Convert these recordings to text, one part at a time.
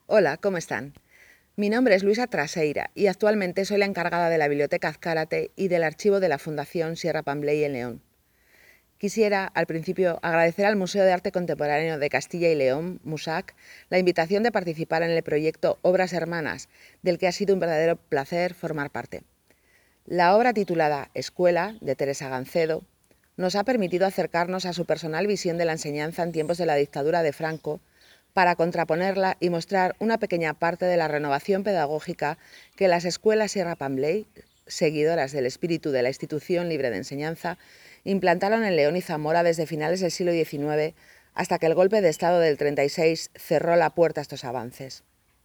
Hola, ¿cómo están? Mi nombre es Luisa Traseira y actualmente soy la encargada de la Biblioteca Azcárate y del archivo de la Fundación Sierra Pambley en León. Quisiera, al principio, agradecer al Museo de Arte Contemporáneo de Castilla y León, MUSAC, la invitación de participar en el proyecto Obras Hermanas, del que ha sido un verdadero placer formar parte. La obra titulada Escuela, de Teresa Gancedo, nos ha permitido acercarnos a su personal visión de la enseñanza en tiempos de la dictadura de Franco, para contraponerla y mostrar una pequeña parte de la renovación pedagógica que las escuelas Sierra Pambley, seguidoras del espíritu de la institución libre de enseñanza, implantaron en León y Zamora desde finales del siglo XIX hasta que el golpe de Estado del 36 cerró la puerta a estos avances.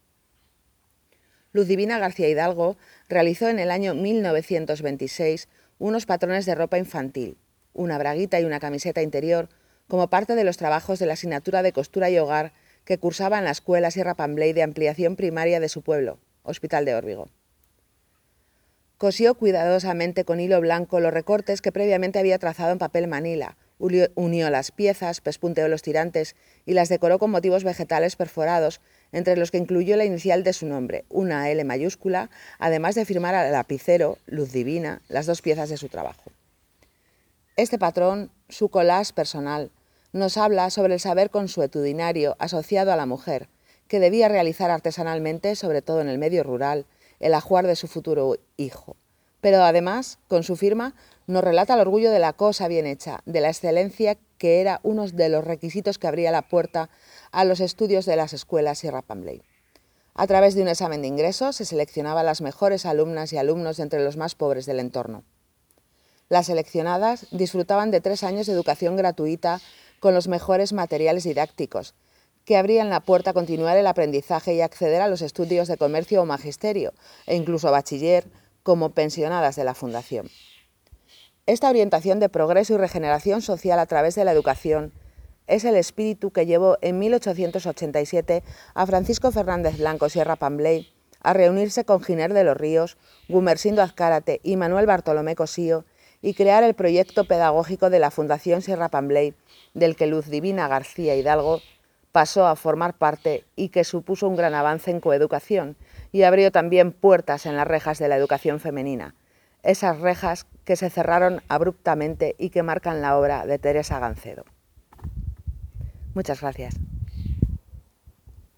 Luz Divina García Hidalgo realizó en el año 1926 unos patrones de ropa infantil, una braguita y una camiseta interior, como parte de los trabajos de la asignatura de costura y hogar que cursaba en la escuela Sierra Pambley de ampliación primaria de su pueblo, Hospital de Órbigo. Cosió cuidadosamente con hilo blanco los recortes que previamente había trazado en papel manila, unió las piezas, pespunteó los tirantes y las decoró con motivos vegetales perforados, entre los que incluyó la inicial de su nombre, una L mayúscula, además de firmar al lapicero, Luz Divina, las dos piezas de su trabajo. Este patrón, su collage personal, nos habla sobre el saber consuetudinario asociado a la mujer, que debía realizar artesanalmente, sobre todo en el medio rural, el ajuar de su futuro hijo. Pero además, con su firma, nos relata el orgullo de la cosa bien hecha, de la excelencia que era uno de los requisitos que abría la puerta a los estudios de las escuelas Sierra Pambley. A través de un examen de ingreso se seleccionaban las mejores alumnas y alumnos de entre los más pobres del entorno. Las seleccionadas disfrutaban de 3 años de educación gratuita con los mejores materiales didácticos, que abrían la puerta a continuar el aprendizaje y acceder a los estudios de comercio o magisterio, e incluso a bachiller, como pensionadas de la Fundación. Esta orientación de progreso y regeneración social a través de la educación es el espíritu que llevó en 1887 a Francisco Fernández Blanco Sierra Pambley a reunirse con Giner de los Ríos, Gumersindo Azcárate y Manuel Bartolomé Cosío y crear el proyecto pedagógico de la Fundación Sierra Pambley, del que Luz Divina García Hidalgo pasó a formar parte y que supuso un gran avance en coeducación y abrió también puertas en las rejas de la educación femenina, esas rejas que se cerraron abruptamente y que marcan la obra de Teresa Gancedo. Muchas gracias.